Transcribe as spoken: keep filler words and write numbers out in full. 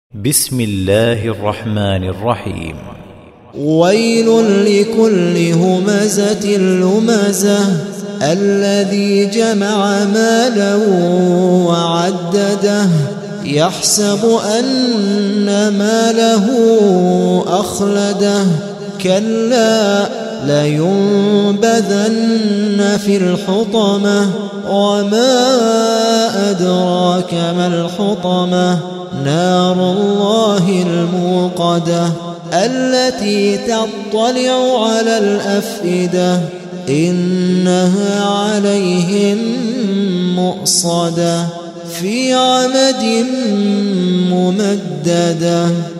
بسم الله الرحمن الرحيم. ويل لكل همزة لمزة الذي جمع مالا وعدده يحسب أن ماله أخلده كلا لينبذن في الحطمة وما أدراك ما الحطمة نار الله الموقدة التي تطلع على الأفئدة إنها عليهم مؤصدة في عمد ممددة.